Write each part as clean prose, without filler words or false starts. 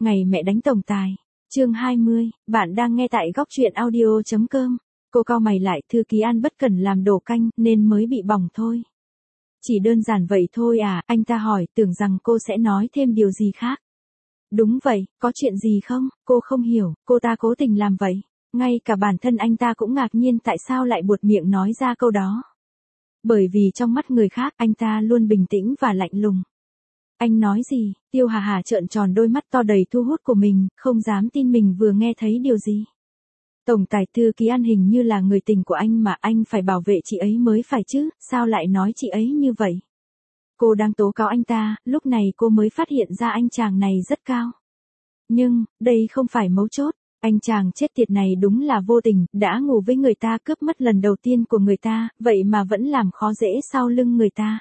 Ngày mẹ đánh tổng tài. Chương 20, bạn đang nghe tại góc truyện audio.com. Cô cau mày lại, thư ký An bất cẩn làm đổ canh nên mới bị bỏng thôi. Chỉ đơn giản vậy thôi à, anh ta hỏi, tưởng rằng cô sẽ nói thêm điều gì khác. Đúng vậy, có chuyện gì không? Cô không hiểu, cô ta cố tình làm vậy. Ngay cả bản thân anh ta cũng ngạc nhiên tại sao lại buột miệng nói ra câu đó. Bởi vì trong mắt người khác, anh ta luôn bình tĩnh và lạnh lùng. Anh nói gì? Tiêu Hà Hà trợn tròn đôi mắt to đầy thu hút của mình, không dám tin mình vừa nghe thấy điều gì. Tổng tài thư ký An hình như là người tình của anh mà anh phải bảo vệ chị ấy mới phải chứ, sao lại nói chị ấy như vậy? Cô đang tố cáo anh ta, lúc này cô mới phát hiện ra anh chàng này rất cao. Nhưng, đây không phải mấu chốt, anh chàng chết tiệt này đúng là vô tình, đã ngủ với người ta cướp mất lần đầu tiên của người ta, vậy mà vẫn làm khó dễ sau lưng người ta.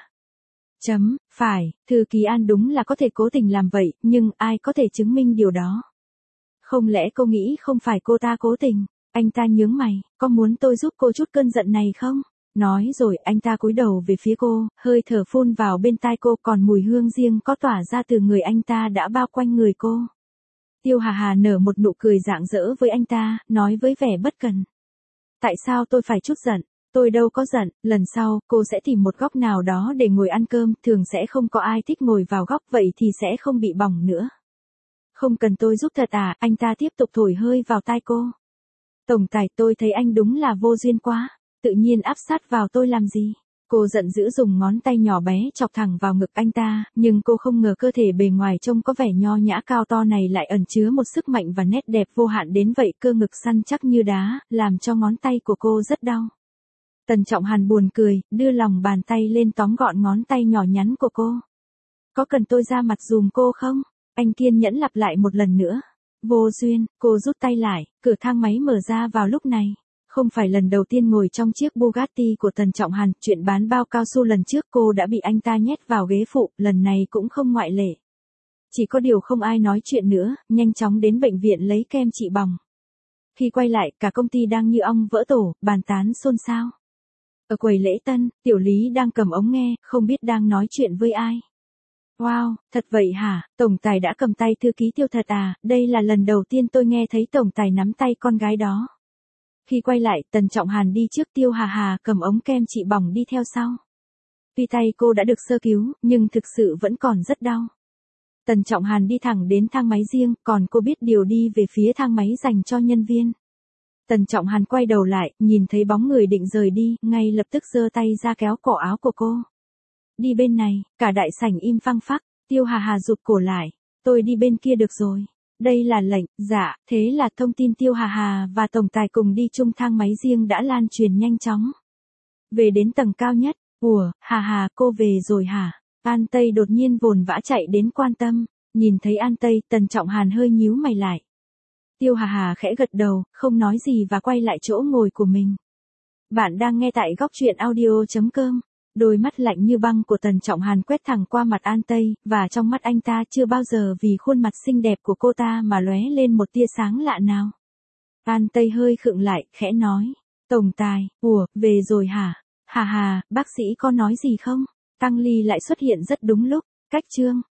Phải, thư ký An đúng là có thể cố tình làm vậy, nhưng ai có thể chứng minh điều đó? Không lẽ cô nghĩ không phải cô ta cố tình? Anh ta nhướng mày, có muốn tôi giúp cô chút cơn giận này không? Nói rồi anh ta cúi đầu về phía cô, hơi thở phun vào bên tai cô, còn mùi hương riêng có tỏa ra từ người anh ta đã bao quanh người cô. Tiêu Hà Hà nở một nụ cười rạng rỡ với anh ta, nói với vẻ bất cần. Tại sao tôi phải chút giận? Tôi đâu có giận, lần sau, cô sẽ tìm một góc nào đó để ngồi ăn cơm, thường sẽ không có ai thích ngồi vào góc vậy thì sẽ không bị bỏng nữa. Không cần tôi giúp thật à, anh ta tiếp tục thổi hơi vào tai cô. Tổng tài, tôi thấy anh đúng là vô duyên quá, tự nhiên áp sát vào tôi làm gì? Cô giận dữ dùng ngón tay nhỏ bé chọc thẳng vào ngực anh ta, nhưng cô không ngờ cơ thể bề ngoài trông có vẻ nho nhã cao to này lại ẩn chứa một sức mạnh và nét đẹp vô hạn đến vậy, cơ ngực săn chắc như đá, làm cho ngón tay của cô rất đau. Tần Trọng Hàn buồn cười, đưa lòng bàn tay lên tóm gọn ngón tay nhỏ nhắn của cô. Có cần tôi ra mặt dùm cô không? Anh kiên nhẫn lặp lại một lần nữa. Vô duyên, cô rút tay lại, cửa thang máy mở ra vào lúc này. Không phải lần đầu tiên ngồi trong chiếc Bugatti của Tần Trọng Hàn, chuyện bán bao cao su lần trước cô đã bị anh ta nhét vào ghế phụ, lần này cũng không ngoại lệ. Chỉ có điều không ai nói chuyện nữa, nhanh chóng đến bệnh viện lấy kem trị bỏng. Khi quay lại, cả công ty đang như ong vỡ tổ, bàn tán xôn xao. Ở quầy lễ tân, Tiểu Lý đang cầm ống nghe, không biết đang nói chuyện với ai. Wow, thật vậy hả? Tổng tài đã cầm tay thư ký Tiêu thật à? Đây là lần đầu tiên tôi nghe thấy tổng tài nắm tay con gái đó. Khi quay lại, Tần Trọng Hàn đi trước, Tiêu Hà Hà cầm ống kem trị bỏng đi theo sau. Tuy tay cô đã được sơ cứu, nhưng thực sự vẫn còn rất đau. Tần Trọng Hàn đi thẳng đến thang máy riêng, còn cô biết điều đi về phía thang máy dành cho nhân viên. Tần Trọng Hàn quay đầu lại, nhìn thấy bóng người định rời đi, ngay lập tức giơ tay ra kéo cổ áo của cô. Đi bên này, cả đại sảnh im phăng phắc, Tiêu Hà Hà rụt cổ lại. Tôi đi bên kia được rồi. Đây là lệnh, dạ, thế là thông tin Tiêu Hà Hà và tổng tài cùng đi chung thang máy riêng đã lan truyền nhanh chóng. Về đến tầng cao nhất, ủa, Hà Hà, cô về rồi hả? An Tây đột nhiên vồn vã chạy đến quan tâm, nhìn thấy An Tây, Tần Trọng Hàn hơi nhíu mày lại. Tiêu Hà Hà khẽ gật đầu, không nói gì và quay lại chỗ ngồi của mình. Bạn đang nghe tại góc truyện audio.com. Đôi mắt lạnh như băng của Tần Trọng Hàn quét thẳng qua mặt An Tây, và trong mắt anh ta chưa bao giờ vì khuôn mặt xinh đẹp của cô ta mà lóe lên một tia sáng lạ nào. An Tây hơi khựng lại, khẽ nói. Tổng tài, ủa, về rồi hả? Hà hà, bác sĩ có nói gì không? Tăng Ly lại xuất hiện rất đúng lúc. Cách chương.